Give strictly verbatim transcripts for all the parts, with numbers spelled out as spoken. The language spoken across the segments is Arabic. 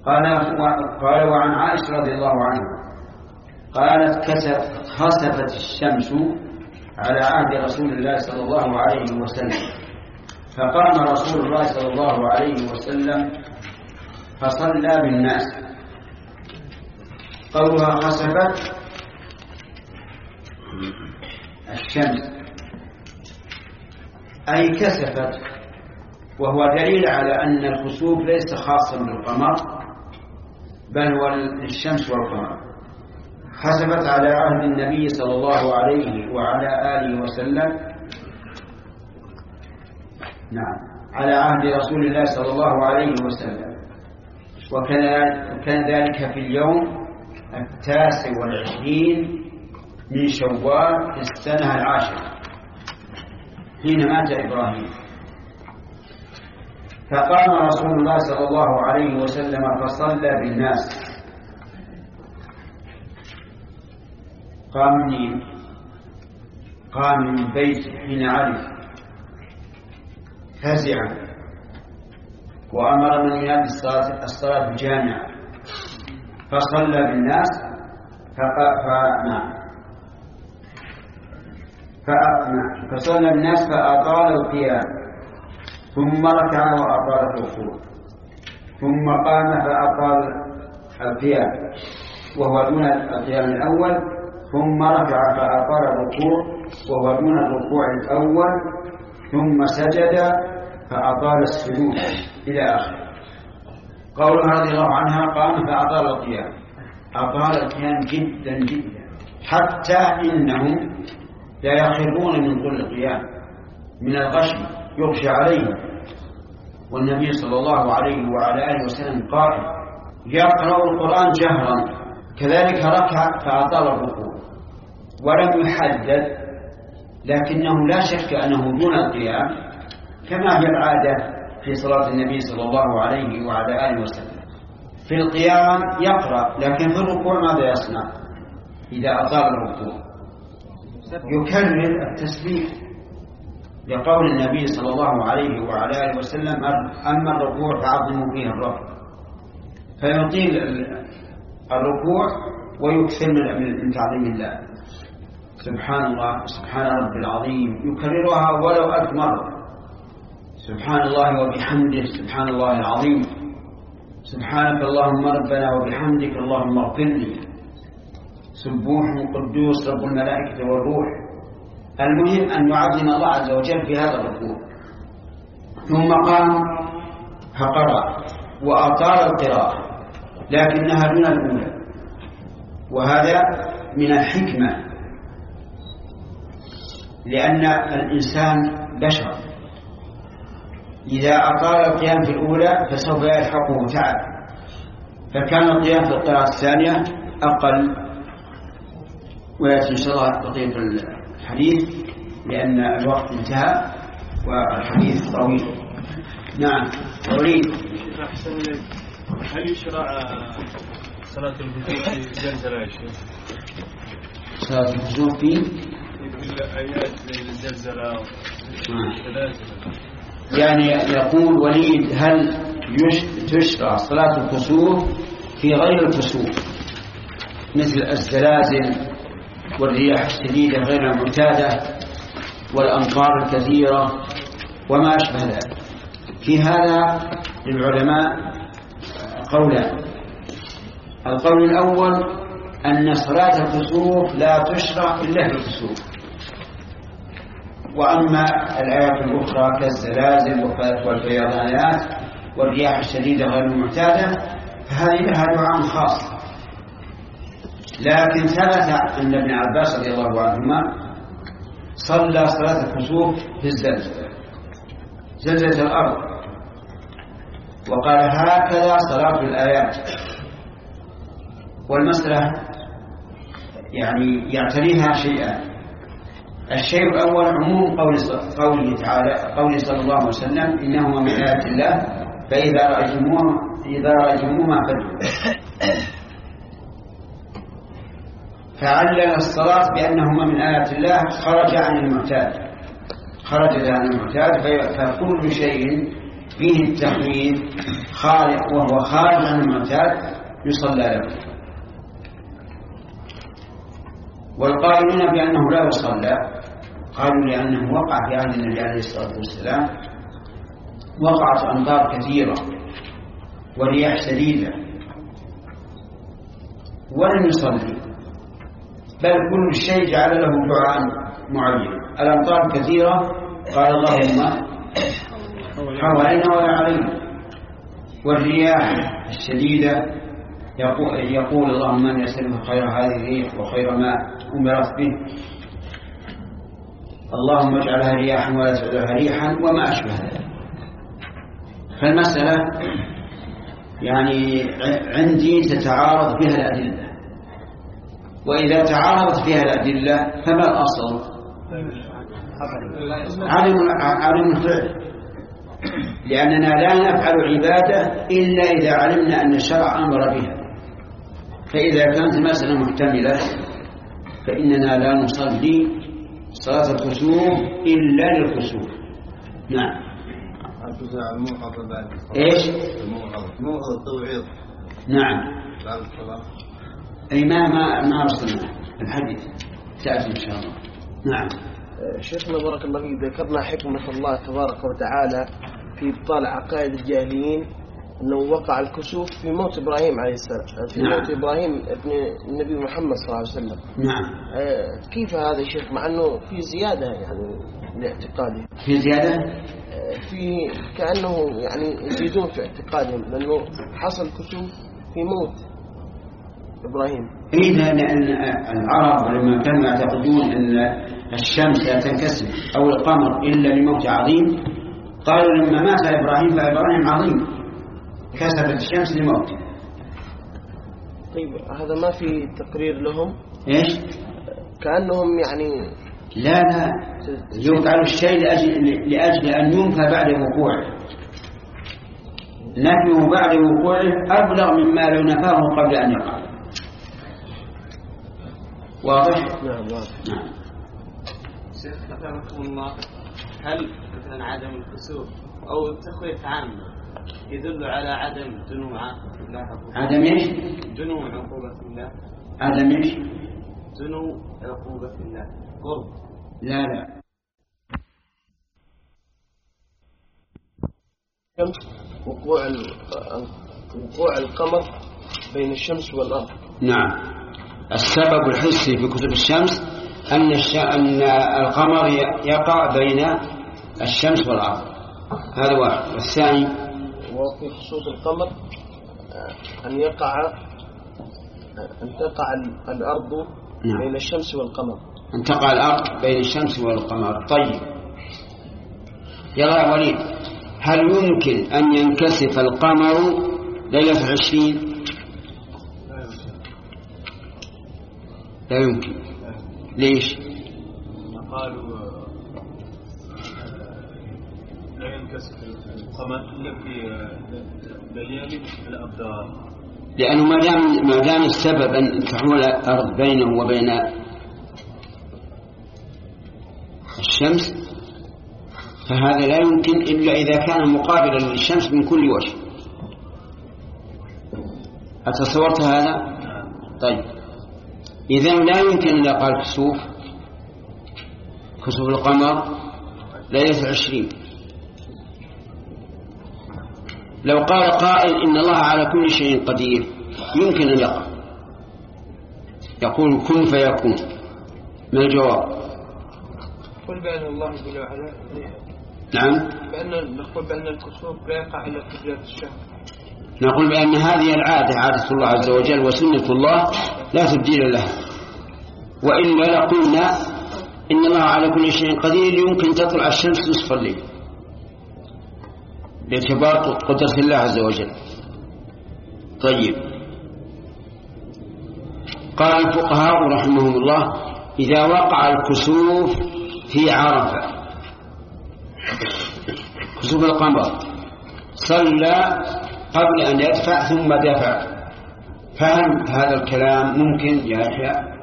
قال قال وعن عائشة رضي الله عنها قالت خسفت الشمس على عهد رسول الله صلى الله عليه وسلم، فقام رسول الله صلى الله عليه وسلم فصلى بالناس. قولها خسفت الشمس أي كسفت، وهو دليل على أن الخسوف ليس خاصا بالقمر بل هو الشمس والقمر. خسفت على عهد النبي صلى الله عليه وعلى آله وسلم، نعم على عهد رسول الله صلى الله عليه وسلم، وكان ذلك في اليوم التاسع والعشرين من شوال في السنة العاشرة حين مات إبراهيم. فقام رسول الله صلى الله عليه وسلم فصلى بالناس. قام منين؟ قام من بيت حين عرف فزعا، وأمر من ينادي الصلاة الجامعة فصلى بالناس. فنعم فصلى بالناس فأطال القيام، ثم ركع وأطال الركوع، ثم قام فأطال القيام وهو دون القيام الأول، ثم ركع فأطال الركوع وهو دون الركوع الأول، ثم سجد فأطال السجود إلى آخره. قولها رضي الله عنها قام فأطال القيام، أطال القيام جدا جدا حتى إنهم لا يخرون من طول القيام من الغشي يغشى عليهم، والنبي صلى الله عليه وعلى آله وسلم قائم يقرأ القرآن جهرا، كذلك ركع فأطال الركوع ولم يحدد، لكنه لا شك أنه دون القيام كما هي العادة في صلاة النبي صلى الله عليه وعلى آله وسلم. في القيام يقرأ، لكن في الركوع ماذا يصنع؟ إذا أطال الركوع يكرر التسبيح، لقول النبي صلى الله عليه وعلى آله وسلم أما الركوع فعظموا فيه الرب، فيطيل الركوع ويكثر من تعظيم الله. سبحان الله سبحان رب العظيم يكررها ولو ألف مرة. سبحان الله وبحمده سبحان الله العظيم، سبحانك اللهم ربنا وبحمدك اللهم اغفر لي، سبوح قدوس رب الملائكة والروح. المهم أن يعظم الله عز وجل في هذا الركوع. ثم قام فقرأ وأطال القراءة لكنها دون الأولى، وهذا من الحكمة، لأن الإنسان بشر إذا أطال القيام في الأولى فسوف يلحقه تعب، فكان القيام في القراءة الثانية أقل. ويأتي إن شاء الله بقية الحديث لأن الوقت انتهى والحديث طويل. نعم أريد. هل يشرع صلاة الكسوف في الزلزلة يا شيخ؟ صلاة الكسوف في الآيات للزلزلة يعني يقول وليد هل تشرع صلاة الكسوف في غير الكسوف مثل الزلازل والرياح الشديدة غير المعتادة والأمطار الكثيرة وما أشبه ذلك؟ في هذا للعلماء قولان. القول الأول أن صلاة الكسوف لا تشرع إلا في الكسوف، وأما الآيات الأخرى كالزلازل والفيضانات والرياح الشديدة غير المعتادة فهذه لها دعاء خاص. لكن ثبت أن ابن عباس رضي الله عنهما صلى صلاة الكسوف في الزلزلة زلزلة الأرض، وقال هكذا صلاة الآيات. والمسألة يعني يعتريها شيئان. الشيء الأول عموم قوله تعالى قوله صلى الله عليه وسلم إنهما من آيات الله فإذا رأيتموهما إذا رأيتموهما فادعوا. فعلل الصلاة بأنهما من آيات الله خرج عن المعتاد خرج عن المعتاد فكل شيء فيه التخويف خارج وهو خارج عن المعتاد يصلى له. والقائلون بأنه لا يصلى قالوا لأنه وقع في عهد النبي عليه الصلاة والسلام وقعت أمطار كثيرة ورياح شديدة ولم يصلي، بل كل شيء جعل له دعاء معين. الأمطار كثيرة قال اللهم حوالينا ولا علينا، والرياح الشديدة يقول, يقول اللهم أن يسلم خير هذه الريح وخير ما أمرت به، اللهم اجعلها رياحا ولا تجعلها ريحا وما أشبه ذلك. فالمسألة يعني عندي تتعارض فيها الأدلة، وإذا تعارضت فيها الأدلة فما الأصل؟ عدم الفعل، لأننا لا نفعل عبادة إلا إذا علمنا أن الشرع أمر بها. فإذا كانت المسألة محتملة فإننا لا نصلي صلاة الكسوف إلا للكسوف. نعم. إيش؟ الموعظة التوعيظ. نعم. بعد الصلاة. أي ما ما ما وصلنا الحديث تأتي إن شاء الله. نعم. شيخنا بارك الله فيك، ذكرنا حكمة الله تبارك وتعالى في إبطال عقائد الجاهلين أنه وقع الكسوف في موت إبراهيم عليه السلام، في نعم. موت إبراهيم ابن النبي محمد صلى الله عليه وسلم. نعم. كيف هذا يا شيخ مع أنه في زيادة يعني لاعتقاده؟ في زيادة؟ في كأنه يعني يزيدون في اعتقادهم لأنه حصل كسوف في موت إبراهيم. إذا لأن العرب لما كانوا يعتقدون أن الشمس لا تنكسر أو القمر إلا لموت عظيم، قالوا لما مات إبراهيم فإبراهيم عظيم كسرت الشمس لموته. طيب هذا ما في تقرير لهم؟ إيش؟ كأنهم يعني لا لا يفعل الشيء لأجل, لأجل أن ينفى بعد وقوعه، نفيه بعد وقوعه أبلغ مما لو نفاه قبل أن يقع. واضح؟ نعم واضح. نعم. شيخ حفظكم الله، هل مثلا عدم الكسوف أو التخويف عامة يدل على عدم جنوع الله؟ عدم ايش؟ جنوع عقوبة الله. عدم ايش؟ جنوع عقوبة الله قرب. لا لا. وقوع وقوع القمر بين الشمس والأرض. نعم. السبب الحسي في كسوف الشمس أن الش... أن القمر يقع بين الشمس والأرض، هذا واحد. والثاني وفي خسوف القمر أن يقع أن تقع الأرض نعم. بين الشمس والقمر. أن تقع الأرض بين الشمس والقمر. طيب يلا يا وليد، هل يمكن أن ينكسف القمر ليلة العشرين؟ لا يمكن. ليش؟ قالوا لا ينكسف القمر إلا في ليالي الأبدار، لأنه ما دام ما دام السبب أن تحول الأرض بينه وبين الشمس فهذا لا يمكن إلا إذا كان مقابلا للشمس من كل وجه. أتصورت هذا؟ طيب إذن لا يمكن أن يقال كسوف كسوف القمر ليلة العشرين. لو قال قائل إن الله على كل شيء قدير يمكن أن يقع، يقول كن فيكون. ما الجواب؟ قل بأن الله جل وعلا نعم. بأن نقول بأن الكسوف لا يقع إلا في بداية الشهر. نقول بأن هذه العادة عادة الله عز وجل وسنة الله لا تبديل لها، وإلا لقلنا إن الله على كل شيء قدير يمكن تطلع الشمس نصف الليل باعتبار قدرة الله عز وجل. طيب قال الفقهاء رحمهم الله إذا وقع الكسوف في عرفة كسوف القمر صلى قبل أن يدفع ثم دفع، فهم هذا الكلام ممكن يا يحيى؟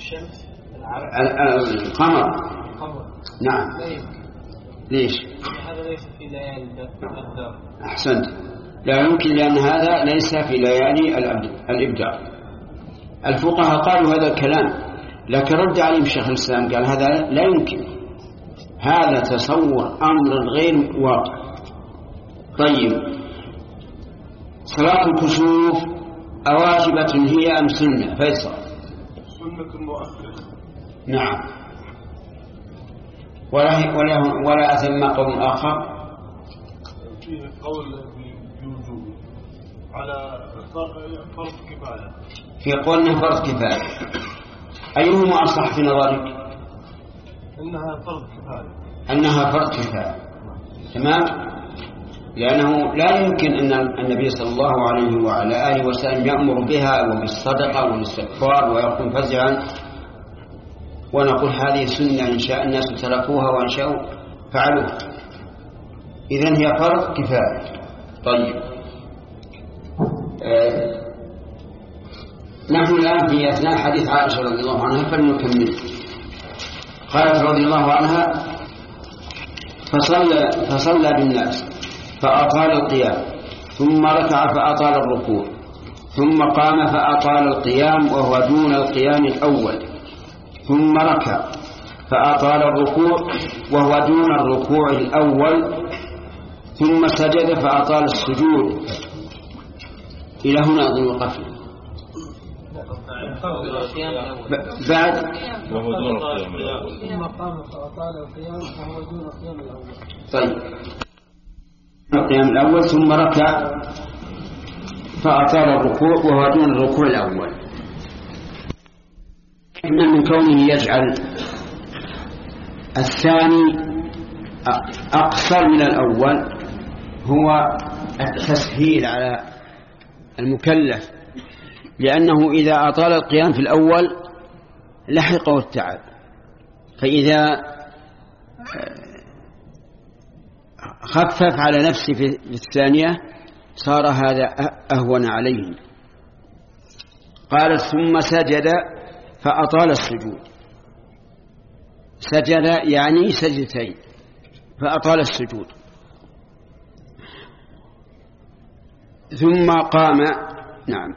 الشمس القمر. نعم. ليش؟ هذا هذا ليس في ليالي الإبدار. أحسنت، لا يمكن لأن هذا ليس في ليالي الإبدار. الفقهاء قالوا هذا الكلام، لكن رد عليهم شيخ الإسلام قال هذا لا يمكن، هذا تصور أمر غير واقع. طيب، صلاة الكسوف أواجبة هي أم سنة؟ فيصل. سنة مؤكدة. نعم. ولا ولا ولا أثم قول آخر فيه قول بوجوب على فرض كفاية. في قولنا فرض كفاية، أيهما أصح في نظرك؟ إنها فرض كفاية. أنها فرض كفاية، تمام، لأنه لا يمكن أن النبي صلى الله عليه وعلى آله وسلم يأمر بها وبالصدقة والاستغفار ويكون فزعا ونقول هذه سنة إن شاء الناس تركوها وإن شاءوا فعلوها، إذن هي فرض كفاية. طيب، آه نحن الآن في أثناء حديث عائشة رضي الله عنها فلنكمل. قالت رضي الله عنها: فصلى, فصلى بالناس فأطال القيام، ثم ركع فأطال الركوع، ثم قام فأطال القيام وهو دون القيام الأول، ثم ركع فأطال الركوع وهو دون الركوع الأول، ثم سجد فأطال السجود. إلى هنا أظن وقفنا. بعد وهو دون القيام الأول. ثم قام فأطال القيام وهو دون القيام الأول. طيب، القيام الأول ثم ركع فأطال الركوع وهو دون الركوع الأول. من كونه يجعل الثاني أقصر من الأول هو التسهيل على المكلف، لأنه إذا أطال القيام في الأول لحقه التعب، فإذا خفف على نفسه في الثانية صار هذا أهون عليه. قال: ثم سجد فأطال السجود. سجد يعني سجدتين فأطال السجود. ثم قام، نعم،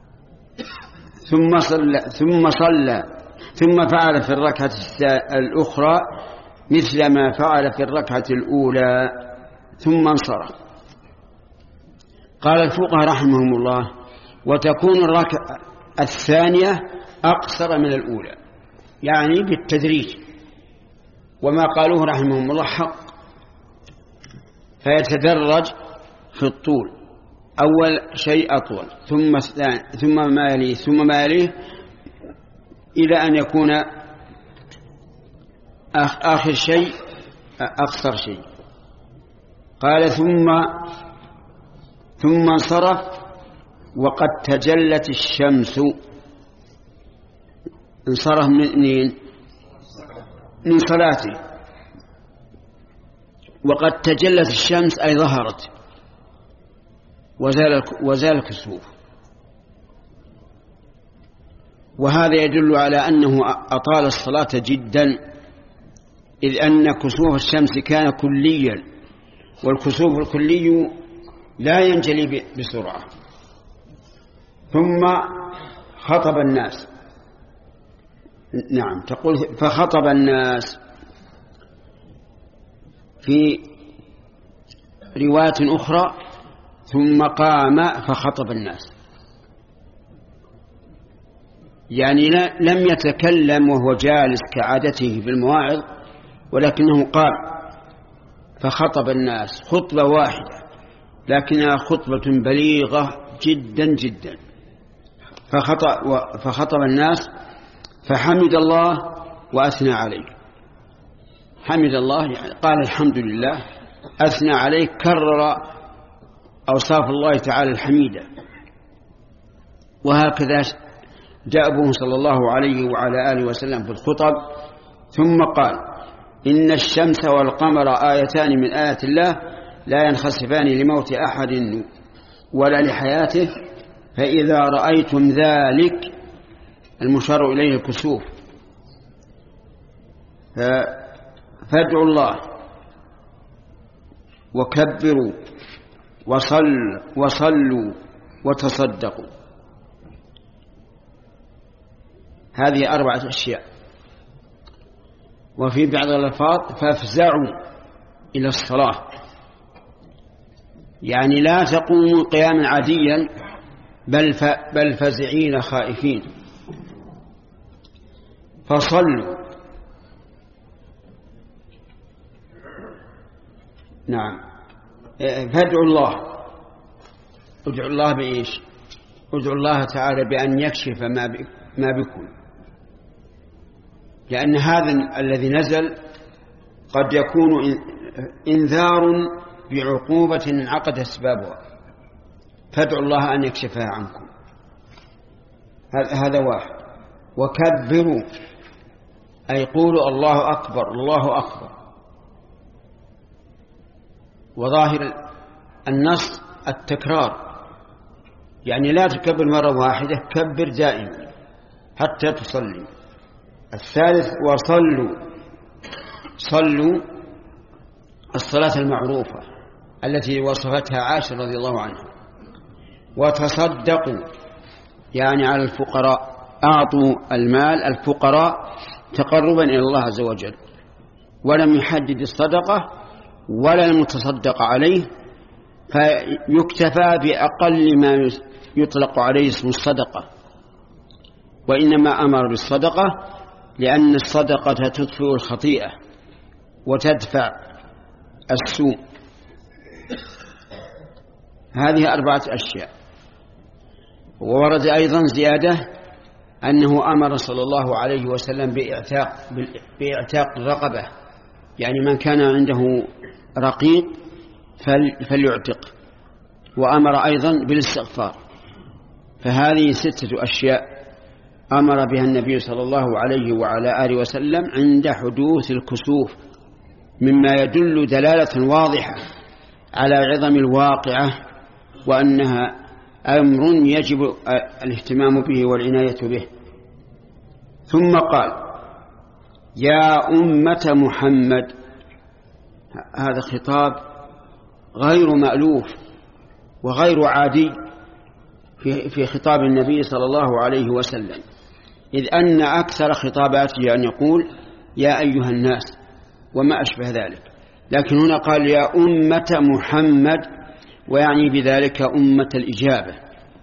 ثم صلى ثم صلى ثم فعل في الركعة الأخرى مثل ما فعل في الركعة الأولى ثم انصرف. قال الفقهاء رحمهم الله: وتكون الركعة الثانية أقصر من الأولى، يعني بالتدريج، وما قالوه رحمهم الله حق، فيتدرج في الطول، أول شيء أطول ثم ثم ما يليه ثم ما يليه إلى أن يكون آخر شيء أقصر شيء. قال: ثم ثم انصرف وقد تجلت الشمس. انصرف من من صلاته وقد تجلت الشمس أي ظهرت وزال وزال الكسوف. وهذا يدل على أنه أطال الصلاة جدا، إذ أن كسوف الشمس كان كليا، والكسوف الكلي لا ينجلي بسرعة. ثم خطب الناس، نعم، تقول فخطب الناس. في رواية أخرى: ثم قام فخطب الناس، يعني لم يتكلم وهو جالس كعادته في المواعظ، ولكنه قال فخطب الناس خطبة واحدة، لكنها خطبة بليغة جدا جدا. فخطب, فخطب الناس فحمد الله وأثنى عليه. حمد الله يعني قال الحمد لله، أثنى عليه كرر أوصاف الله تعالى الحميدة. وهكذا جاءبه صلى الله عليه وعلى آله وسلم في الخطب. ثم قال: إن الشمس والقمر آيتان من آيات الله لا ينخسفان لموت أحد ولا لحياته، فإذا رأيتم ذلك، المشار إليه الكسوف، فادعوا الله وكبروا وصلوا وصلوا وتصدقوا. هذه أربعة أشياء. وفي بعض الألفاظ فافزعوا إلى الصلاة، يعني لا تقوموا قياما عاديا بل بل فزعين خائفين. فصلوا، نعم، فادعوا الله. ادعوا الله بإيش؟ ادعوا الله تعالى بأن يكشف ما ما بكم، لأن هذا الذي نزل قد يكون إنذار بعقوبة انعقد أسبابها، فادعوا الله أن يكشفها عنكم. هذا واحد. وكبروا أي قولوا الله أكبر الله أكبر. وظاهر النص التكرار، يعني لا تكبر مرة واحدة، كبر دائما حتى تصلي. الثالث وصلوا، صلوا الصلاة المعروفة التي وصفتها عائشة رضي الله عنها. وتصدقوا يعني على الفقراء، أعطوا المال الفقراء تقربا إلى الله عز وجل، ولم يحدد الصدقة ولا المتصدق عليه، فيكتفى بأقل ما يطلق عليه اسم الصدقة، وإنما أمر بالصدقة لأن الصدقة تطفئ الخطيئة وتدفع السوء. هذه أربعة أشياء. وورد أيضا زيادة أنه أمر صلى الله عليه وسلم بإعتاق, بإعتاق الرقبة، يعني من كان عنده رقيق فليعتق. وأمر أيضا بالاستغفار. فهذه ستة أشياء أمر بها النبي صلى الله عليه وعلى آله وسلم عند حدوث الكسوف، مما يدل دلالة واضحة على عظم الواقعة وأنها أمر يجب الاهتمام به والعناية به. ثم قال يا أمة محمد. هذا خطاب غير مألوف وغير عادي في خطاب النبي صلى الله عليه وسلم، إذ أن أكثر خطاباته أن يقول يا أيها الناس وما أشبه ذلك، لكن هنا قال يا أمة محمد، ويعني بذلك أمة الإجابة،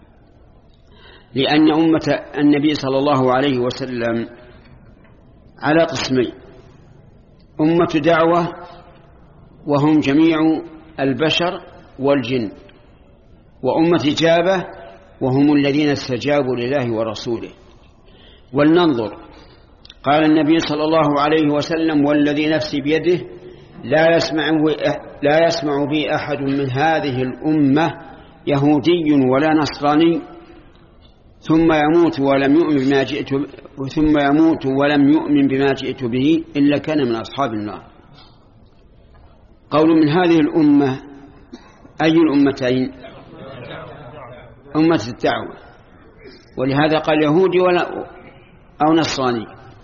لأن أمة النبي صلى الله عليه وسلم على قسمين: أمة دعوة وهم جميع البشر والجن، وأمة إجابة وهم الذين استجابوا لله ورسوله. ولننظر، قال النبي صلى الله عليه وسلم والذي نفسي بيده لا يسمع, لا يسمع بي أحد من هذه الأمة يهودي ولا نصراني ثم يموت ولم يؤمن بما جئت ثم يموت ولم يؤمن بما جئت به إلا كان من أصحاب النار. قول من هذه الأمة، أي الأمتين؟ أمة الدعوة، ولهذا قال يهودي ولا أو نصراني.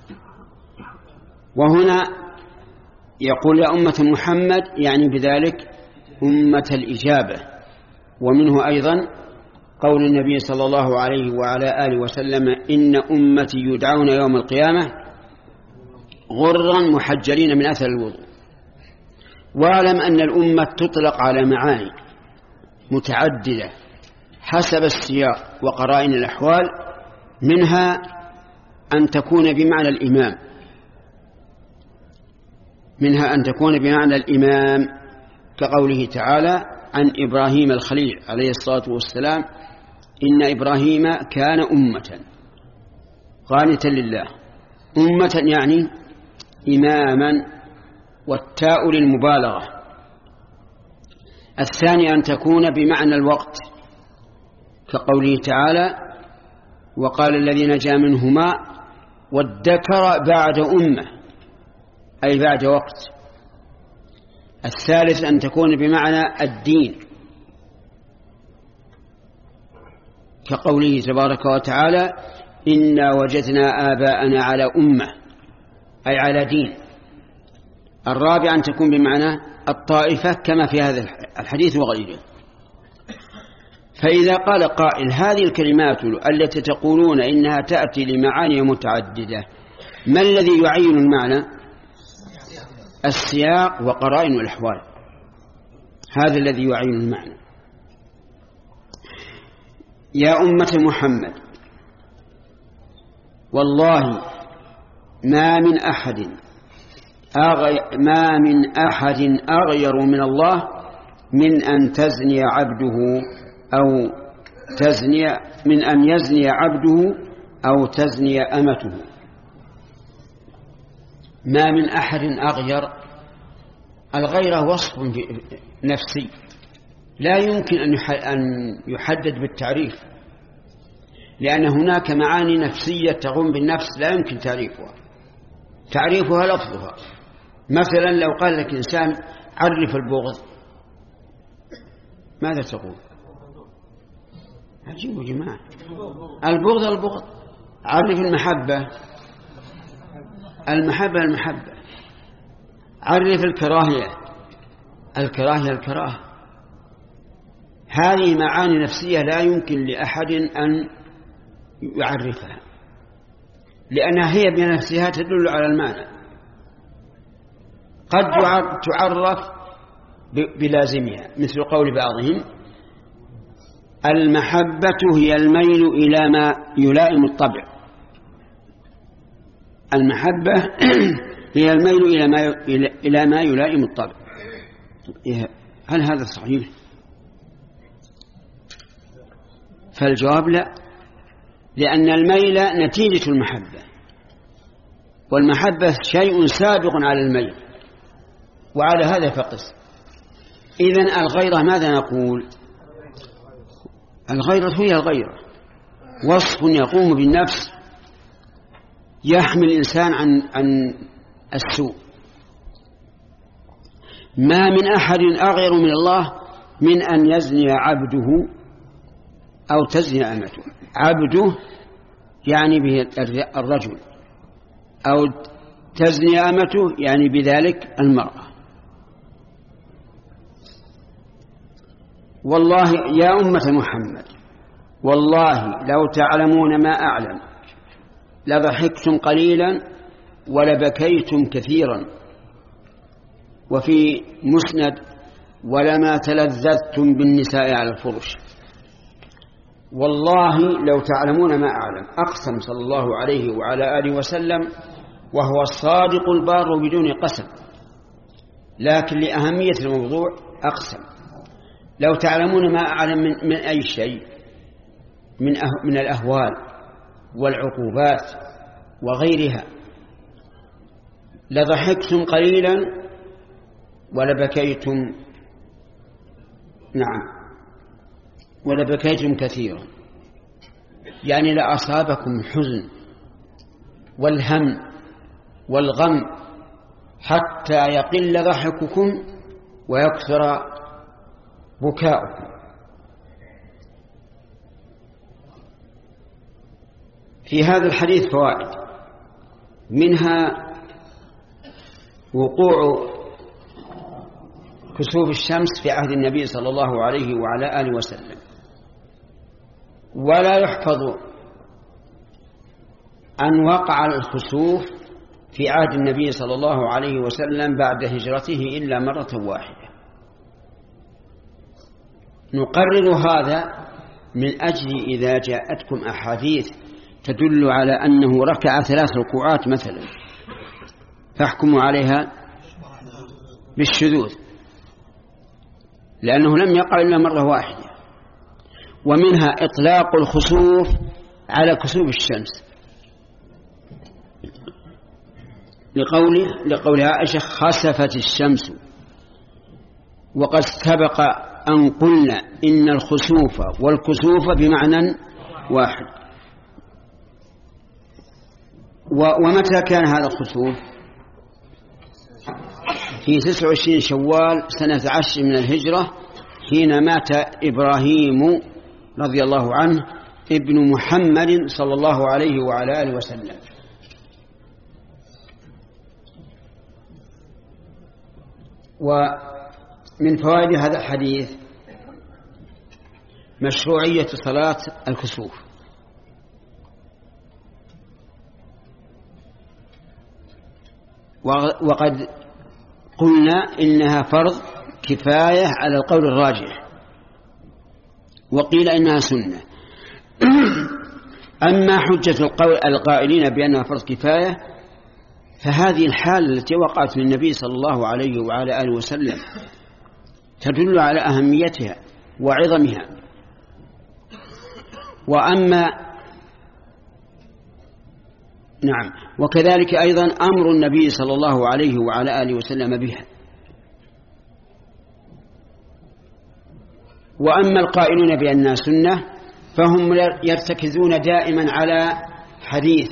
وهنا يقول يا أمة محمد، يعني بذلك أمة الإجابة. ومنه أيضا قول النبي صلى الله عليه وعلى آله وسلم إن أمتي يدعون يوم القيامة غرا محجلين من أثر الوضوء. واعلم أن الأمة تطلق على معاني متعددة حسب السياق وقرائن الأحوال، منها أن تكون بمعنى الإمام منها أن تكون بمعنى الإمام كقوله تعالى عن إبراهيم الخليل عليه الصلاة والسلام إن إبراهيم كان أمة قانتا لله. أمة يعني إماما، والتاء للمبالغة. الثاني أن تكون بمعنى الوقت كقوله تعالى وقال الذي نجا منهما وادكر بعد أمة، أي بعد وقت. الثالث أن تكون بمعنى الدين كقوله تبارك وتعالى إنا وجدنا آباءنا على أمة، أي على دين. الرابع أن تكون بمعنى الطائفة كما في هذا الحديث وغيره. فإذا قال قائل هذه الكلمات التي تقولون إنها تأتي لمعاني متعددة ما الذي يعين المعنى؟ السياق وقرائن الأحوال، هذا الذي يعين المعنى. يا أمة محمد والله ما من أحد أغي ما من أحد أغير من الله من أن تزني عبده أو تزني من أن يزني عبده أو تزني أمته. ما من أحد أغير، الغيرة وصف نفسي لا يمكن أن يحدد بالتعريف، لأن هناك معاني نفسية تقوم بالنفس لا يمكن تعريفها تعريفها لفظها. مثلا لو قال لك إنسان عرف البغض ماذا تقول؟ عجيب يا جماعة، البغض البغض. عرف المحبة المحبة المحبة. عرف الكراهية الكراهية الكراهة. هذه معاني نفسية لا يمكن لأحد أن يعرفها، لأنها هي بنفسها تدل على المعنى. قد تعرف بلازمها، مثل قول بعضهم المحبة هي الميل إلى ما يلائم الطبع. المحبة هي الميل إلى ما إلى ما يلائم الطبع. هل هذا صحيح؟ فالجواب لا، لأن الميل نتيجة المحبة، والمحبة شيء سابق على الميل، وعلى هذا فقس. إذن الغيرة ماذا نقول؟ الغيرة هي الغيرة، وصف يقوم بالنفس يحمل الإنسان عن عن السوء. ما من أحد أغير من الله من أن يزني عبده أو تزني أمته. عبده يعني به الرجل، أو تزني أمته يعني بذلك المرأة. والله يا أمة محمد والله لو تعلمون ما أعلم لضحكتم قليلا ولبكيتم كثيرا. وفي مسند ولما تلذذتم بالنساء على الفرش. والله لو تعلمون ما أعلم، أقسم صلى الله عليه وعلى آله وسلم وهو الصادق البار بدون قسم، لكن لأهمية الموضوع أقسم. لو تعلمون ما أعلم من, من أي شيء من, أه من الأهوال والعقوبات وغيرها لضحكتم قليلا ولبكيتم نعم ولبكيتم كثيرا. يعني لأصابكم الحزن والهم والغم حتى يقل ضحككم ويكثر بكاؤكم. في هذا الحديث فوائد، منها وقوع كسوف الشمس في عهد النبي صلى الله عليه وعلى آله وسلم، ولا يحفظ أن وقع الكسوف في عهد النبي صلى الله عليه وسلم بعد هجرته إلا مرة واحدة. نقرر هذا من أجل إذا جاءتكم أحاديث تدل على أنه ركع ثلاث ركوعات مثلا فاحكموا عليها بالشذوذ، لأنه لم يقع إلا مرة واحدة. ومنها إطلاق الخسوف على كسوف الشمس لقول لقول عائشة خسفت الشمس، وقد سبق أن قلنا إن الخسوف والكسوف بمعنى واحد. ومتى كان هذا الخسوف؟ في تسعة وعشرين شوال سنة عشر من الهجرة، حين مات إبراهيم رضي الله عنه ابن محمد صلى الله عليه وعلى آله وسلم. ومن فوائد هذا الحديث مشروعية صلاة الكسوف، وقد قلنا إنها فرض كفاية على القول الراجح، وقيل إنها سنة. أما حجة القائلين بأنها فرض كفاية فهذه الحالة التي وقعت للنبي صلى الله عليه وعلى آله وسلم تدل على أهميتها وعظمها. وأما نعم وكذلك أيضا أمر النبي صلى الله عليه وعلى آله وسلم بها. وأما القائلون بأنها سنة فهم يرتكزون دائما على حديث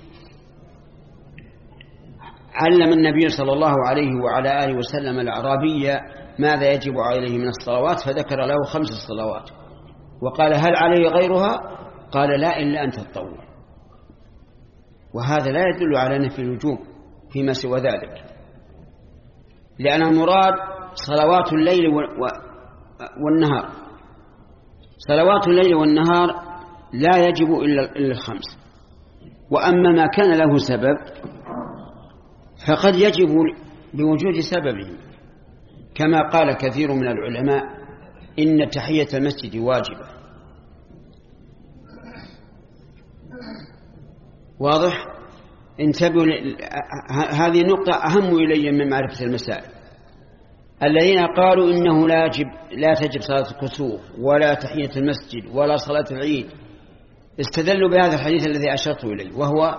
علم النبي صلى الله عليه وعلى آله وسلم الأعرابي ماذا يجب عليه من الصلوات، فذكر له خمس صلوات وقال هل عليه غيرها؟ قال لا إلا أن تتطوع. وهذا لا يدل على نفي الوجوب فيما سوى ذلك، لأن المراد صلوات الليل والنهار. صلوات الليل والنهار لا يجب إلا الخمس. وأما ما كان له سبب فقد يجب بوجود سببه، كما قال كثير من العلماء إن تحية المسجد واجبة. واضح؟ انتبهوا، هذه نقطة أهم إلي من معرفة المسائل. الذين قالوا إنه لا يجب لا تجب صلاة الكسوف ولا تحية المسجد ولا صلاة العيد استدلوا بهذا الحديث الذي أشرت إليه، وهو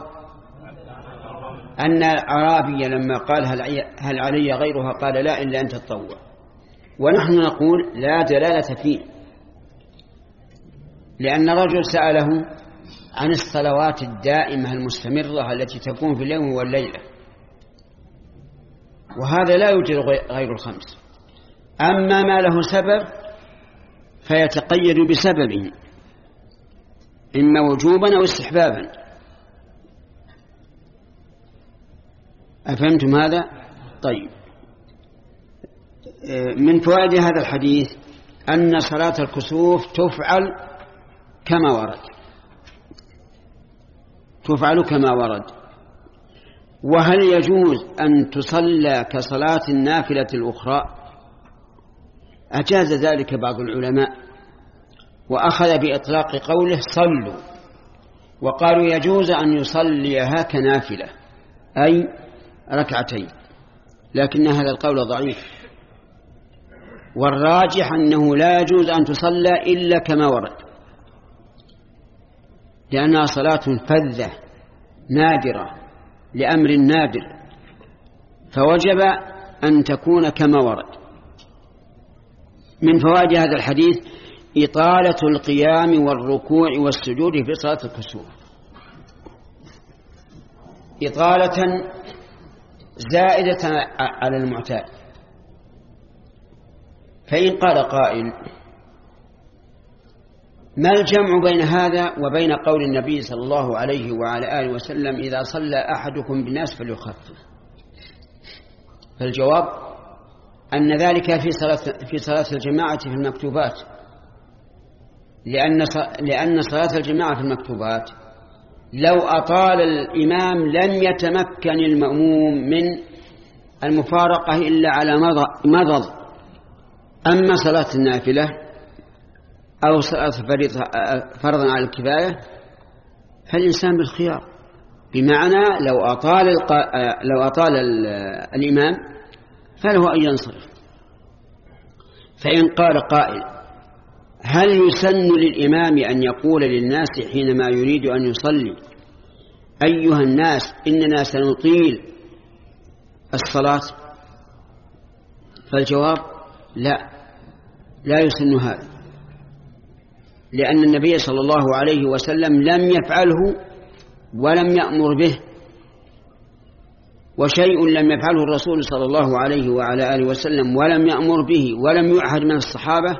أن الأعرابي لما قال هل علي غيرها قال لا إلا أن تتطوع. ونحن نقول لا دلالة فيه، لأن رجل سأله عن الصلوات الدائمة المستمرة التي تكون في اليوم والليلة، وهذا لا يوجد غير الخمس. أما ما له سبب فيتقيد بسببه إما وجوبا أو استحبابا. أفهمتم هذا؟ طيب، من فوائد هذا الحديث أن صلاة الكسوف تفعل كما ورد تفعل كما ورد وهل يجوز أن تصلى كصلاة النافلة الأخرى؟ أجاز ذلك بعض العلماء وأخذ بإطلاق قوله صلوا، وقالوا يجوز أن يصليها كنافلة أي ركعتين، لكن هذا القول ضعيف، والراجح أنه لا يجوز أن تصلى إلا كما ورد، لأنها صلاة فذة نادرة لأمر نادر، فوجب أن تكون كما ورد. من فوائد هذا الحديث إطالة القيام والركوع والسجود في صلاة الكسوف، إطالة زائدة على المعتاد. فإن قال قائل ما الجمع بين هذا وبين قول النبي صلى الله عليه وعلى آله وسلم إذا صلى أحدكم بالناس فليخفف؟ فالجواب أن ذلك في صلاة, في صلاة الجماعة في المكتوبات، لأن لأن صلاة الجماعة في المكتوبات لو أطال الإمام لم يتمكن المأموم من المفارقة إلا على مضض. أما صلاة النافلة أو صلاة فرضا على الكفاية فالإنسان بالخيار، بمعنى لو أطال لو أطال الإمام فله أن ينصرف. فإن قال قائل هل يسن للإمام أن يقول للناس حينما يريد أن يصلي أيها الناس إننا سنطيل الصلاة؟ فالجواب لا، لا يسن هذا، لأن النبي صلى الله عليه وسلم لم يفعله ولم يأمر به، وشيء لم يفعله الرسول صلى الله عليه وعلى آله وسلم ولم يأمر به ولم يعهد من الصحابة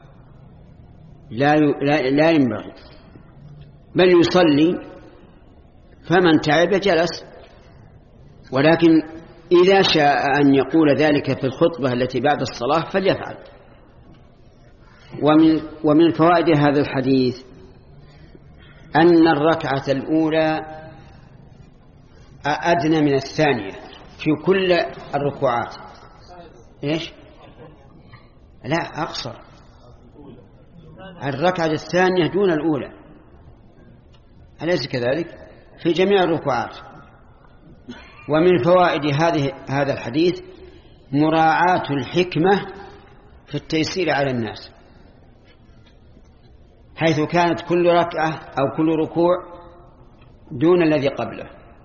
لا لا ينبغي، بل يصلي فمن تعب جلس. ولكن إذا شاء أن يقول ذلك في الخطبة التي بعد الصلاة فليفعل. ومن ومن فوائد هذا الحديث أن الركعة الأولى أدنى من الثانية في كل الركوعات. إيش؟ لا، أقصر. الركعة الثانية دون الأولى، أليس كذلك؟ في جميع الركوعات. ومن فوائد هذه هذا الحديث مراعاة الحكمة في التيسير على الناس، حيث كانت كل ركعة أو كل ركوع دون الذي قبله.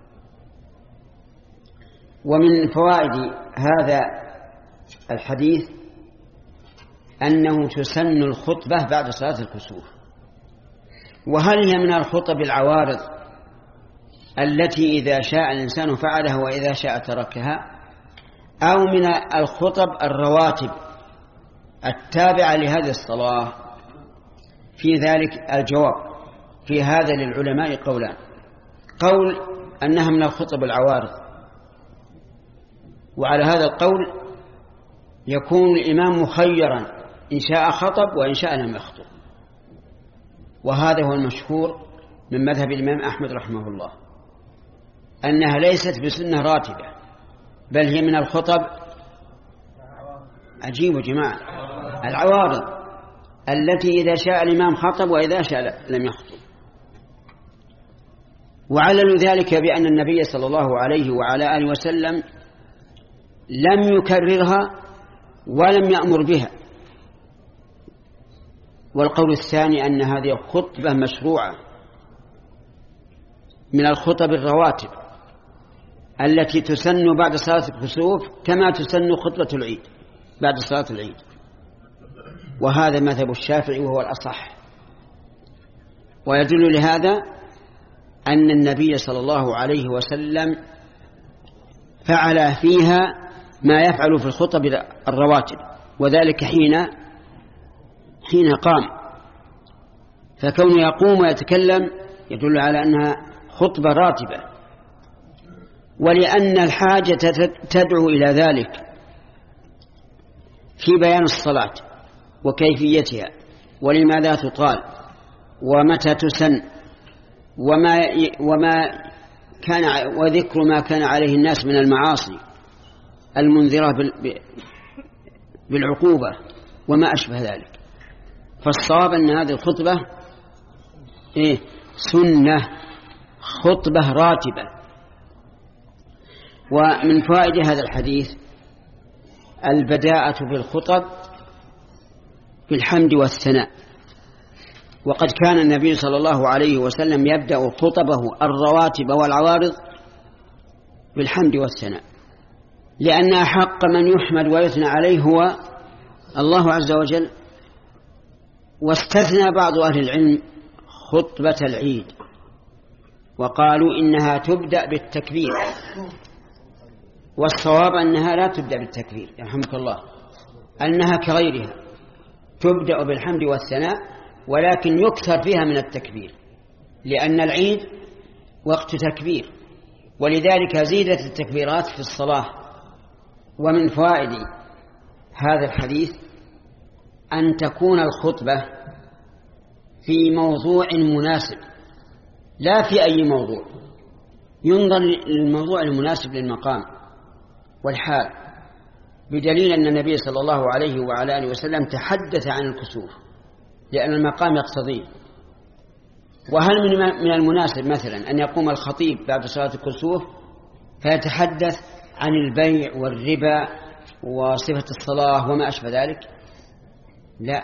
ومن فوائد هذا الحديث أنه تسن الخطبة بعد صلاة الكسوف. وهل هي من الخطب العوارض التي إذا شاء الإنسان فعلها وإذا شاء تركها، أو من الخطب الرواتب التابعة لهذه الصلاة؟ في ذلك الجواب في هذا للعلماء قولان. قول أنها من الخطب العوارض، وعلى هذا القول يكون الإمام مخيرا إن شاء خطب وإن شاء لم يخطب، وهذا هو المشهور من مذهب الإمام أحمد رحمه الله، أنها ليست بسنة راتبة، بل هي من الخطب. عجيب جماعة، العوارض التي إذا شاء الإمام خطب وإذا شاء لم يخطب. وعلل ذلك بأن النبي صلى الله عليه وعلى آله وسلم لم يكررها ولم يأمر بها. والقول الثاني أن هذه خطبة مشروعة من الخطب الرواتب التي تسن بعد صلاة الكسوف كما تسن خطبة العيد بعد صلاة العيد، وهذا مذهب الشافعي وهو الأصح. ويدل لهذا أن النبي صلى الله عليه وسلم فعل فيها ما يفعل في الخطب الرواتب، وذلك حين حين قام، فكونه يقوم ويتكلم يدل على أنها خطبة راتبة. ولأن الحاجة تدعو إلى ذلك في بيان الصلاة وكيفيتها ولماذا تقال ومتى تسن وما وما كان وذكر ما كان عليه الناس من المعاصي المنذرة بالعقوبة وما أشبه ذلك. فالصواب أن هذه الخطبة إيه؟ سنة، خطبة راتبة. ومن فوائد هذا الحديث البداءة بالخطب بالحمد والثناء، وقد كان النبي صلى الله عليه وسلم يبدأ خطبه الرواتب والعوارض بالحمد والثناء، لأن أحق من يحمد ويثنى عليه هو الله عز وجل. واستثنى بعض أهل العلم خطبة العيد وقالوا إنها تبدأ بالتكبير، والصواب أنها لا تبدأ بالتكبير يرحمك الله، أنها كغيرها تبدأ بالحمد والثناء، ولكن يكثر فيها من التكبير، لأن العيد وقت تكبير، ولذلك زيدت التكبيرات في الصلاة. ومن فوائد هذا الحديث أن تكون الخطبة في موضوع مناسب لا في أي موضوع، ينظر للموضوع المناسب للمقام والحال، بدليل أن النبي صلى الله عليه وعلى آله وسلم تحدث عن الكسوف لأن المقام يقتضيه. وهل من المناسب مثلا أن يقوم الخطيب بعد صلاة الكسوف فيتحدث عن البيع والربا وصفة الصلاة وما أشبه ذلك؟ لا،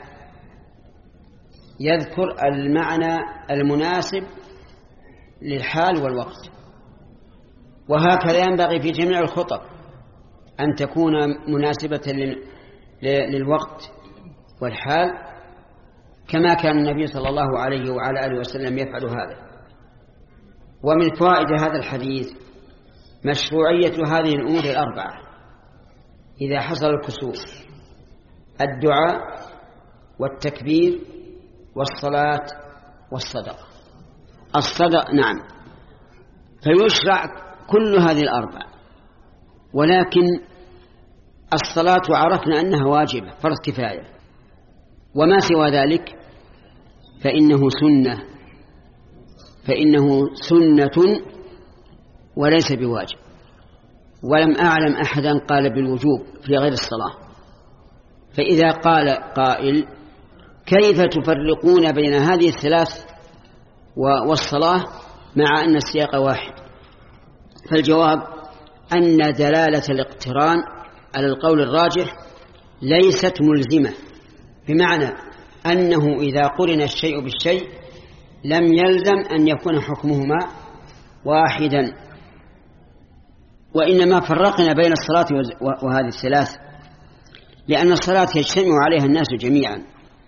يذكر المعنى المناسب للحال والوقت. وهكذا ينبغي في جميع الخطب أن تكون مناسبة للوقت والحال، كما كان النبي صلى الله عليه وعلى آله وسلم يفعل هذا. ومن فوائد هذا الحديث مشروعية هذه الأمور الأربعة إذا حصل الكسوف: الدعاء والتكبير والصلاة والصدقة. الصدقة نعم، فيشرع كل هذه الأربع، ولكن الصلاة عرفنا أنها واجبة فرض كفاية، وما سوى ذلك فإنه سنة فإنه سنة وليس بواجب. ولم أعلم أحدا قال بالوجوب في غير الصلاة. فإذا قال قائل كيف تفرقون بين هذه الثلاث والصلاة مع أن السياق واحد؟ فالجواب أن دلالة الاقتران على القول الراجح ليست ملزمة، بمعنى أنه إذا قرن الشيء بالشيء لم يلزم أن يكون حكمهما واحدا، وإنما فرقنا بين الصلاة وهذه الثلاث لأن الصلاة يجتمع عليها الناس جميعا،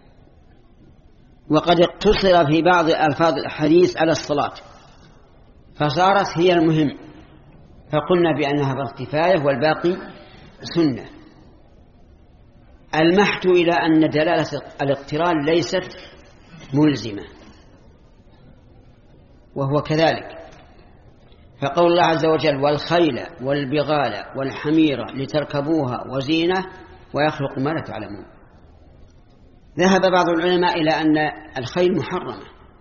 وقد اقتصر في بعض ألفاظ الحديث على الصلاة فصارت هي المهم، فقلنا بأنها فرض كفاية والباقي سنة. المحت إلى أن دلالة الاقتران ليست ملزمة، وهو كذلك. فقول الله عز وجل والخيل والبغال والحمير لتركبوها وزينة ويخلق ما لا تعلمون، ذهب بعض العلماء إلى أن الخيل محرمة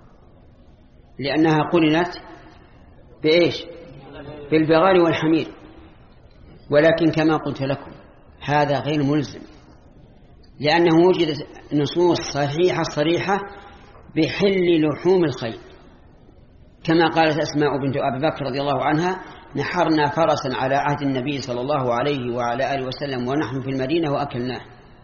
لأنها قرنت بإيش؟ بالبغال والحمير، ولكن كما قلت لكم هذا غير ملزم، لأنه وجدت نصوص صحيحة صريحة بحل لحوم الخيل، كما قالت أسماء بنت أبي بكر رضي الله عنها نحرنا فرسا على عهد النبي صلى الله عليه وعلى آله وسلم ونحن في المدينة وأكلناه.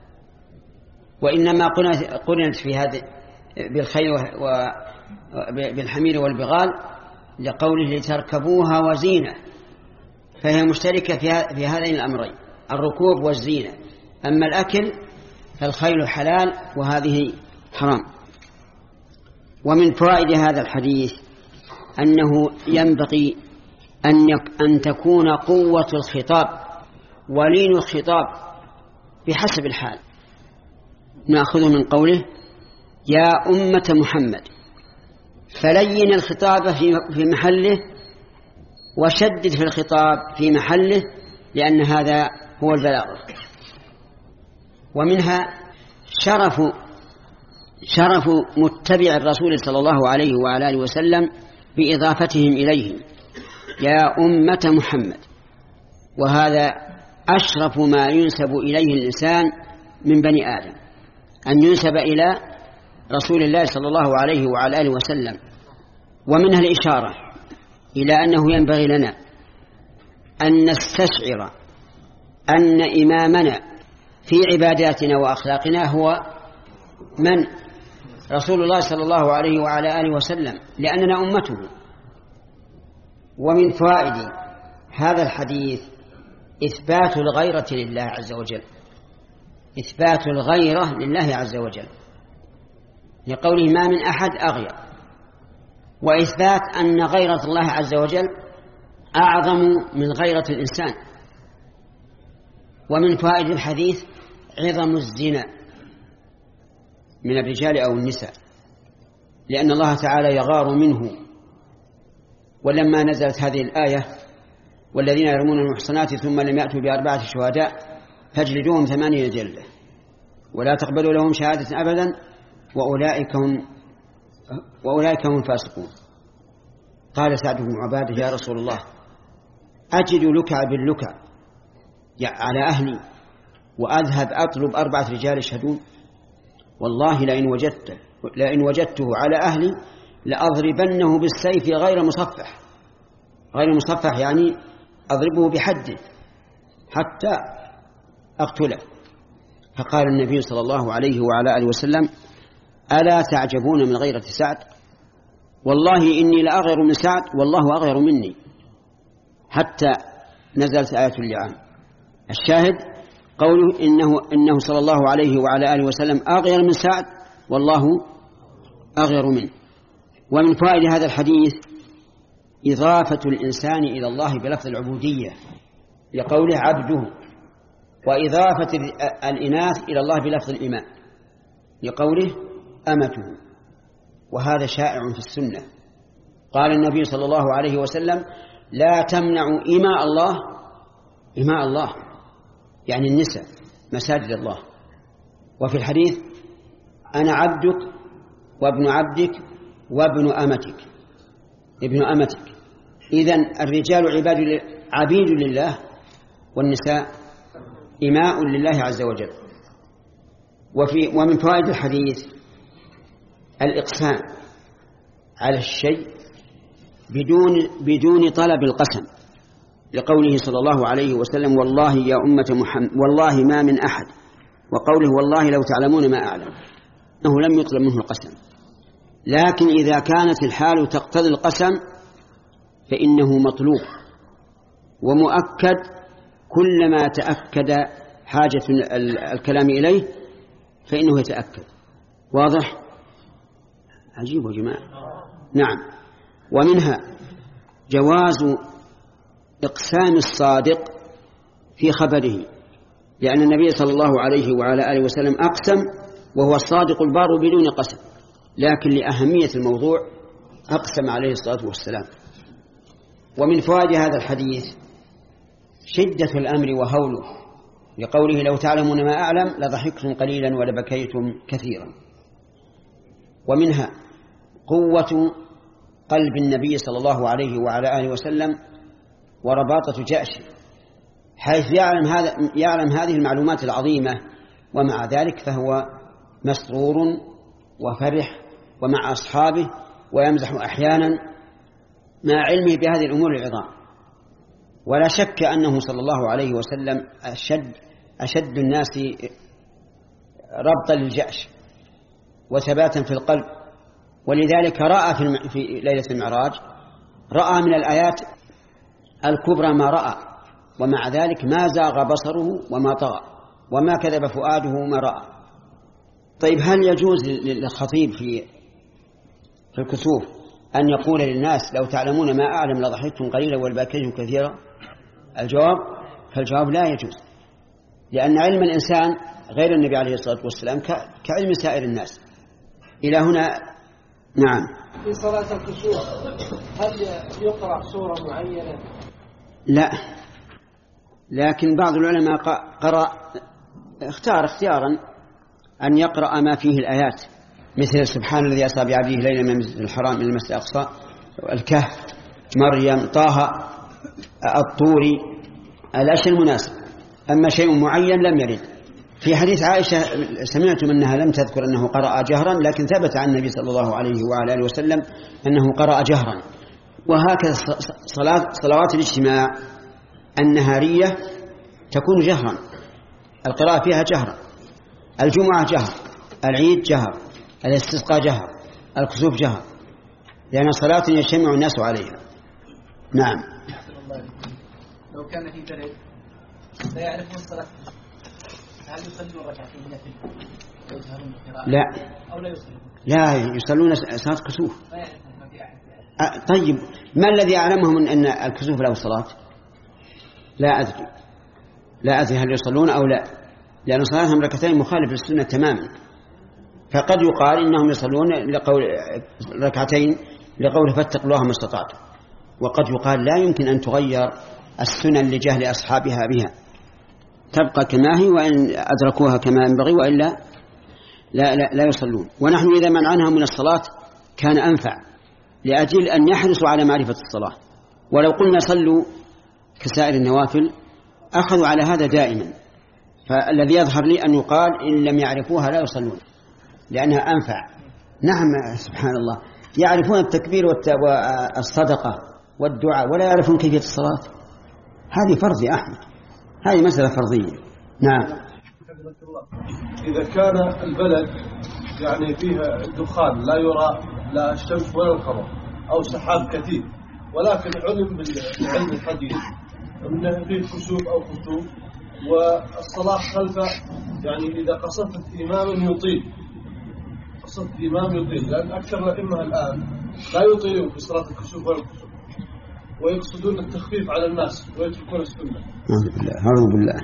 وإنما قرنت في هذا بالخيل وبالحمير والبغال لقوله لتركبوها وزينة، فهي مشتركة في هذين الأمرين الركوب والزينة. أما الأكل فالخيل حلال وهذه حرام. ومن فوائد هذا الحديث أنه ينبغي أن, أن تكون قوة الخطاب ولين الخطاب بحسب الحال. نأخذه من قوله يا أمة محمد، فلين الخطاب في محله وشدد في الخطاب في محله، لأن هذا هو البلاغة. ومنها شرف شرف متبع الرسول صلى الله عليه وعلى آله وسلم بإضافتهم إليه يا أمة محمد، وهذا أشرف ما ينسب إليه الإنسان من بني آدم، أن ينسب إلى رسول الله صلى الله عليه وعلى آله وسلم. ومنها الإشارة إلى أنه ينبغي لنا أن نستشعر أن إمامنا في عباداتنا وأخلاقنا هو من؟ رسول الله صلى الله عليه وعلى آله وسلم، لأننا أمته. ومن فوائد هذا الحديث إثبات الغيرة لله عز وجل، إثبات الغيرة لله عز وجل لقوله ما من أحد أغير، وإثبات أن غيرة الله عز وجل أعظم من غيرة الإنسان. ومن فوائد الحديث عظم الزنا من الرجال أو النساء، لأن الله تعالى يغار منه. ولما نزلت هذه الآية والذين يرمون المحصنات ثم لم يأتوا بأربعة شهداء فاجلدوهم ثمانية جلدة ولا تقبلوا لهم شهادة أبدا وأولئك هم وأولئك هم الفاسقون. قال سعد بن عبادة يا رسول الله أجد لكع باللكع على أهلي وأذهب أطلب أربعة رجال يشهدون؟ والله لئن وجدته لئن وجدته على أهلي لأضربنه بالسيف غير مصفح. غير مصفح يعني أضربه بحده حتى أقتله. فقال النبي صلى الله عليه وعلى آله وسلم ألا تعجبون من غيرة سعد؟ والله إني لأغير من سعد والله أغير مني، حتى نزلت آية اللعان. الشاهد قوله إنه, إنه صلى الله عليه وعلى آله وسلم أغير من سعد والله أغير منه. ومن فوائد هذا الحديث إضافة الإنسان إلى الله بلفظ العبودية لقوله عبده، وإضافة الإناث إلى الله بلفظ الإماء لقوله أمته، وهذا شائع في السنة. قال النبي صلى الله عليه وسلم لا تمنعوا إماء الله إماء الله يعني النساء مساجد الله. وفي الحديث أنا عبدك وابن عبدك وابن أمتك ابن أمتك. إذن الرجال عباد عبيد لله والنساء إماء لله عز وجل. وفي ومن فوائد الحديث الإقسام على الشيء بدون بدون طلب القسم، لقوله صلى الله عليه وسلم والله يا أمة محمد والله ما من أحد، وقوله والله لو تعلمون ما أعلم، أنه لم يطلب منه القسم. لكن إذا كانت الحال تقتضي القسم فإنه مطلوب ومؤكد كلما تأكد حاجة الكلام إليه فإنه يتأكد. واضح؟ عجيب يا جماعة. نعم. ومنها جواز إقسام الصادق في خبره، لأن النبي صلى الله عليه وعلى آله وسلم أقسم وهو الصادق البار بدون قسم، لكن لأهمية الموضوع أقسم عليه الصلاة والسلام. ومن فوائد هذا الحديث شدة الأمر وهوله، لقوله لو تعلمون ما أعلم لضحكتم قليلا ولبكيتم كثيرا. ومنها قوة قلب النبي صلى الله عليه وعلى آله وسلم ورباطة جأشه، حيث يعلم, هذا يعلم هذه المعلومات العظيمة، ومع ذلك فهو مسرور وفرح ومع أصحابه ويمزح أحيانا مع علمه بهذه الأمور العظام. ولا شك أنه صلى الله عليه وسلم أشد, أشد الناس ربطا للجأش وثباتا في القلب، ولذلك رأى في ليلة المعراج رأى من الآيات الكبرى ما رأى، ومع ذلك ما زاغ بصره وما طغى وما كذب فؤاده ما رأى. طيب هل يجوز للخطيب في في الكسوف أن يقول للناس لو تعلمون ما أعلم لضحكتم قليلا ولبكيتم كثيرا؟ الجواب فالجواب لا يجوز، لأن علم الإنسان غير النبي عليه الصلاة والسلام كعلم سائر الناس. إلى هنا. نعم. في صلاة الكسوف هل يقرأ سورة معينة؟ لا، لكن بعض العلماء قرأ اختار اختيارا أن يقرأ ما فيه الآيات، مثل سبحان الذي أسرى بعبده ليلا من المسجد الحرام إلى المسجد الأقصى، الكهف، مريم، طه، الطوري، الأشياء المناسب. أما شيء معين لم يرد. في حديث عائشة سمعتم أنها لم تذكر أنه قرأ جهرا، لكن ثبت عن النبي صلى الله عليه وعلى آله وسلم أنه قرأ جهرا. وهكذا صلاة صلوات الاجتماع النهارية تكون جهرا، القراءة فيها جهرا، الجمعة جهر، العيد جهر، الاستسقاء جهر، الكسوف جهر، لأن صلاة يجتمع الناس عليها. نعم. لو كان في بلد لا يعرفون الصلاة هل يصلون ركعتين نفل ويجهرون بالقراءة؟ لا أو لا يصلون؟ لا يصلون صلاة كسوف. طيب ما الذي أعلمهم من أن الكسوف له صلاة؟ لا أدري لا أدري هل يصلون أو لا، لأن صلاتهم ركعتين مخالف للسنة تماما. فقد يقال إنهم يصلون لقول ركعتين لقول فاتقوا الله ما استطعتم، وقد يقال لا يمكن أن تغير السنن لجهل أصحابها بها، تبقى كما هي وإن أدركوها كما ينبغي، وإلا لا, لا, لا يصلون. ونحن إذا منعناهم من الصلاة كان أنفع، لأجل أن يحرصوا على معرفة الصلاة. ولو قلنا صلوا كسائر النوافل أخذوا على هذا دائما، فالذي يظهر لي أن يقال إن لم يعرفوها لا يصلون لأنها أنفع. نعم سبحان الله، يعرفون التكبير والصدقة والدعاء ولا يعرفون كيفية الصلاة. هذه فرض يا أحمد، هذه مسألة فرضية. نعم. إذا كان البلد يعني فيها دخان لا يرى لا الشمس ولا القمر أو سحاب كثير، ولكن علم بالعلم الحديث أنه فيه كسوف أو خسوف، والصلاة خلفه يعني إذا قصدت إمام يطيل قصدت إمام يطيل، لأن أكثر الأئمة الآن لا يطيلون في صلاة الكسوف ولا الكسوف، ويقصدون التخفيف على الناس ويتركون السنة. أعوذ بالله أعوذ بالله.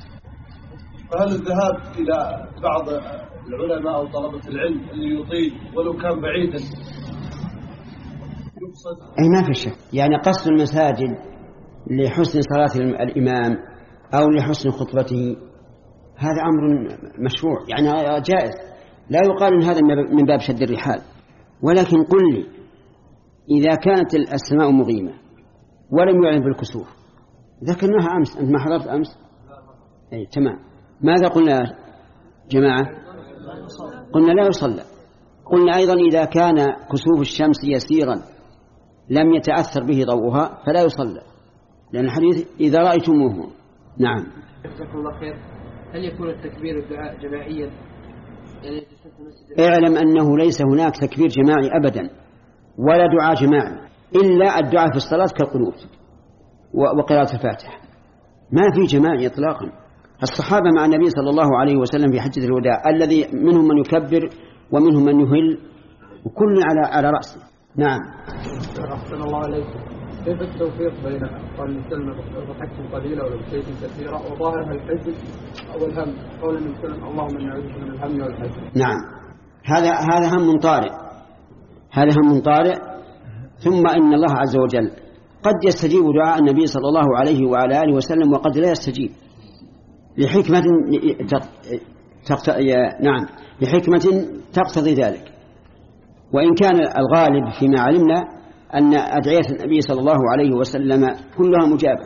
فهل الذهاب إلى بعض العلماء أو طلبة العلم اللي يطيل ولو كان بعيدا يقصد؟ أي ما في شك، يعني قصد المساجد لحسن صلاة الإمام أو لحسن خطبته هذا أمر مشروع يعني جائز، لا يقال إن هذا من باب شد الرحال. ولكن قل لي إذا كانت السماء مغيمة ولم يعلن بالكسوف، ذكرناها أمس، أنت ما حضرت أمس؟ أي تمام. ماذا قلنا جماعة؟ قلنا لا يصلى. قلنا أيضا إذا كان كسوف الشمس يسيرا لم يتأثر به ضوءها فلا يصلى، لأن الحديث إذا رأيتموه. نعم. جزاكم الله خير. هل يكون التكبير والدعاء جماعيا؟ يعني اعلم أنه ليس هناك تكبير جماعي أبدا ولا دعاء جماعي إلا الدعاء في الصلاة كالقنوت وقراءة الفاتحة، ما في جماعي إطلاقا. الصحابة مع النبي صلى الله عليه وسلم في حجة الوداع الذي منهم من يكبر ومنهم من يهل وكل على على رأسه. نعم. أحسن الله عليكم. كيف التوفيق بين قول الكلمة بحج قليلة ولبشيء كثيرة وظاهرها الحزن أو الهم، قول من كلمة اللهم إني أعوذ من الهم والحزن؟ نعم، هذا هذا هم طارئ، هذا هم طارئ. ثم إن الله عز وجل قد يستجيب دعاء النبي صلى الله عليه وعلى آله وسلم وقد لا يستجيب لحكمة تقت... نعم لحكمة تقتضي ذلك. وإن كان الغالب فيما علمنا أن أدعية النبي صلى الله عليه وسلم كلها مجابة.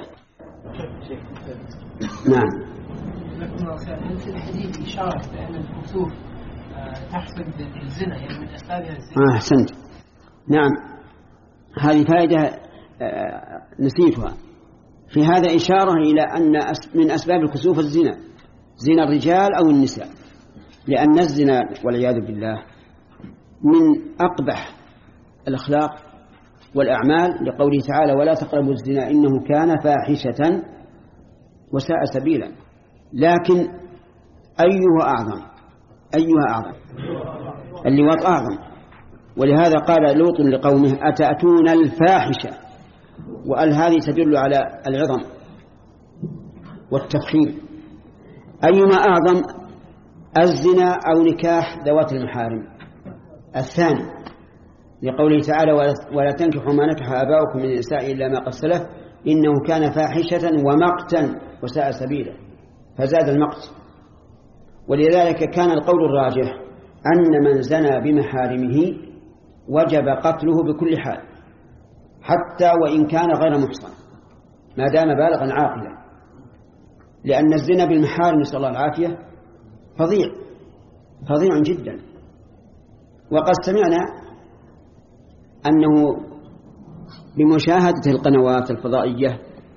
نعم. هل في الحديث إشارة بأن الكسوف تحصل بالزنا يعني من أسبابها الزنا؟ أحسنت. نعم، هذه فائدة نسيتها. في هذا إشارة إلى أن من أسباب الكسوف الزنا، زنا الرجال أو النساء، لأن الزنا والعياذ بالله من أقبح الأخلاق والأعمال، لقوله تعالى ولا تقربوا الزنا إنه كان فاحشة وساء سبيلا. لكن أيها أعظم؟ أيها أعظم؟ اللواط أعظم. ولهذا قال لوط لقومه أتأتون الفاحشة، وقال هذه تدل على العظم والتفخيم. أيما أعظم، الزنا أو نكاح ذوات المحارم؟ الثاني، لقوله تعالى ولا تنكحوا ما نكح آباؤكم من النساء إلا ما قد سلف إنه كان فاحشة ومقتا وساء سبيلا، فزاد المقت. ولذلك كان القول الراجح أن من زنى بمحارمه وجب قتله بكل حال، حتى وإن كان غير محصن ما دام بالغا عاقلا، لأن الزنا بالمحارم نسأل الله العافية فظيع فظيع جدا. وقد سمعنا أنه بمشاهدة القنوات الفضائية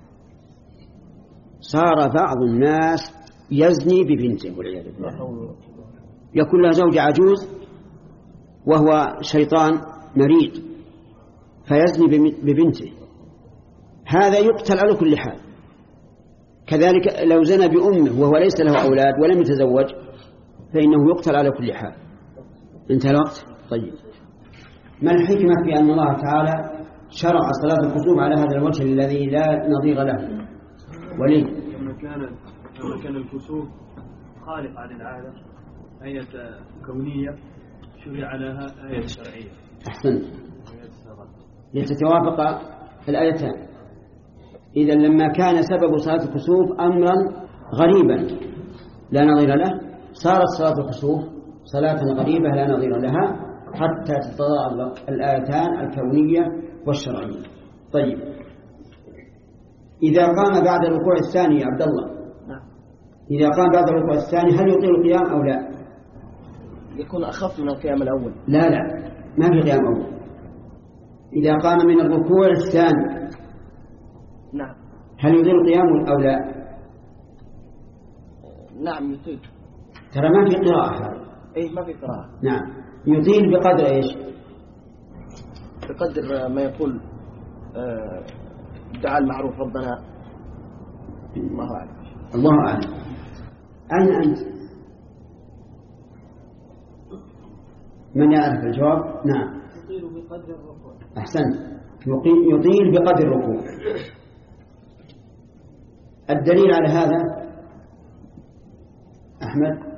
صار بعض الناس يزني ببنته والعياذ بالله، يكون لها زوجة عجوز وهو شيطان مريض فيزني ببنته، هذا يقتل على كل حال. كذلك لو زنى بأمه وهو ليس له أولاد ولم يتزوج فإنه يقتل على كل حال. انتهى الوقت. طيب، ما الحكمة في أن الله تعالى شرع صلاة الكسوف على هذا الوجه الذي لا نظير له؟ وليه؟ لما كان لما كان الكسوف خارق عن العادة، آية كونية شرع لها آية شرعية. أحسنت، لتتوافق الآيتان. إذا لما كان سبب صلاة الكسوف أمرا غريبا لا نظير له، صارت صلاة الكسوف صلاة غريبة لا نظير لها حتى تتضاد الآيتان الكونية والشرعية. طيب، إذا قام بعد الركوع الثاني يا عبد الله، إذا قام بعد الركوع الثاني هل يطيل القيام أو لا؟ يكون أخف من القيام الأول. لا لا، ما في قيام أول. إذا قام من الركوع الثاني نعم هل يطيل القيام أو لا؟ نعم يطيل. ترى ما في قراءة. إيه ما في قراءة. نعم، يطيل بقدر إيش؟ بقدر ما يقول دعاء المعروف ربنا. الله أعلم. الله أعلم. أين أنت؟ من يعرف الجواب؟ نعم. يطيل بقدر الركوع. أحسنت، يطيل بقدر الركوع. الدليل على هذا أحمد؟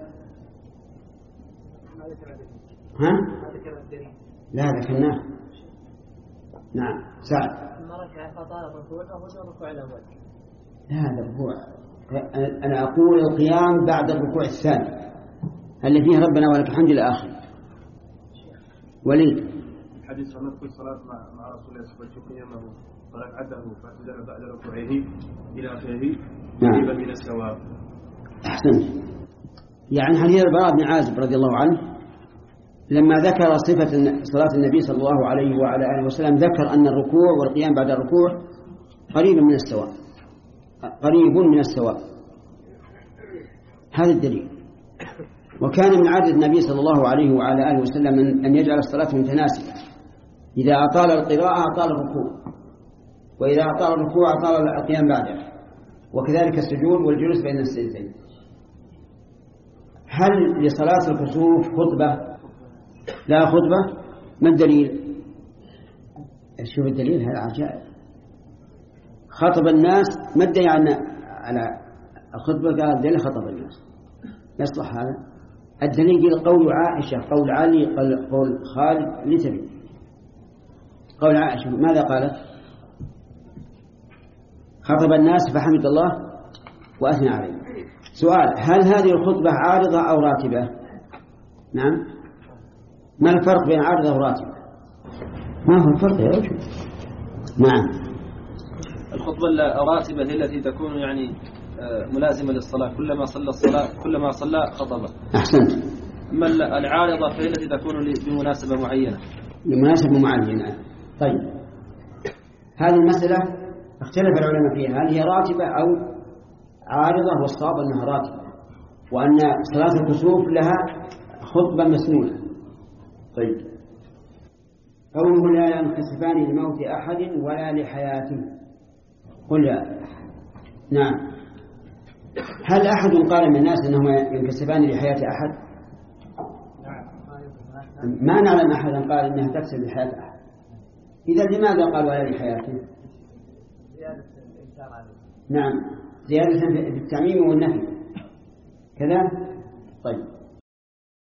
ها؟ لا ذكرناه. نعم سعد. ثم ركع فطال الركوع فهو الركوع الأول. لا هذا الركوع، أنا أقول القيام بعد الركوع الثاني اللي فيه ربنا ولك الحمد الآخر. وليد حديث عن كل صلاة مع مع رسول الله صلى الله عليه وسلم قيامه فركعته فاعتدل بعد ركوعه إلى آخره قريبا من السواء. أحسنت. يعني حديث البراء بن عازب رضي الله عنه لما ذكر صفة صلاة النبي صلى الله عليه وعلى آله وسلم ذكر أن الركوع والقيام بعد الركوع قريب من السواء، قريب من السواء. هذا الدليل. وكان من عادة النبي صلى الله عليه وعلى آله وسلم أن يجعل الصلاة متناسبة، إذا أطال القراءة أطال الركوع، وإذا أطال الركوع أطال القيام بعده، وكذلك السجود والجلوس بين السجدتين. هل لصلاة الكسوف خطبة؟ لا خطبة. ما الدليل؟ شوف الدليل، هذا عجائب. خطب الناس، ما الدليل على الخطبة؟ قال الدليل خطب الناس، يصلح هذا؟ الدليل قول عائشة، قول علي، قول خالد لتبي. قول عائشة ماذا قالت؟ خطب الناس فحمد الله وأثنى عليه. سؤال: هل هذه الخطبة عارضة أو راتبة؟ نعم. ما الفرق بين عارضة وراتبة؟ ما هو الفرق يا رجل؟ نعم. الخطبة الراتبة هي التي تكون يعني ملازمة للصلاة، كلما صلى الصلاة كلما صلى خطبة. أحسنت. أما العارضة فهي التي تكون بمناسبة معينة. بمناسبة معينة. طيب، هذه المسألة اختلف العلماء فيها، هل هي راتبة أو عارضة؟ والصواب أنها راتبة، وأن صلاة الكسوف لها خطبة مسنونة. طيب، قوله لا ينكسفان لموت أحد ولا لحياته. قل لا. نعم. هل أحد قال من الناس أنهما ينكسفان لحياة أحد؟ ما نعلم أحدا قال إنها تكسب لحياة أحد. إذا لماذا قال ولا لحياته؟ زيادة الإنكار عليه. نعم، زيادة في التعميم والنفي كذا. طيب،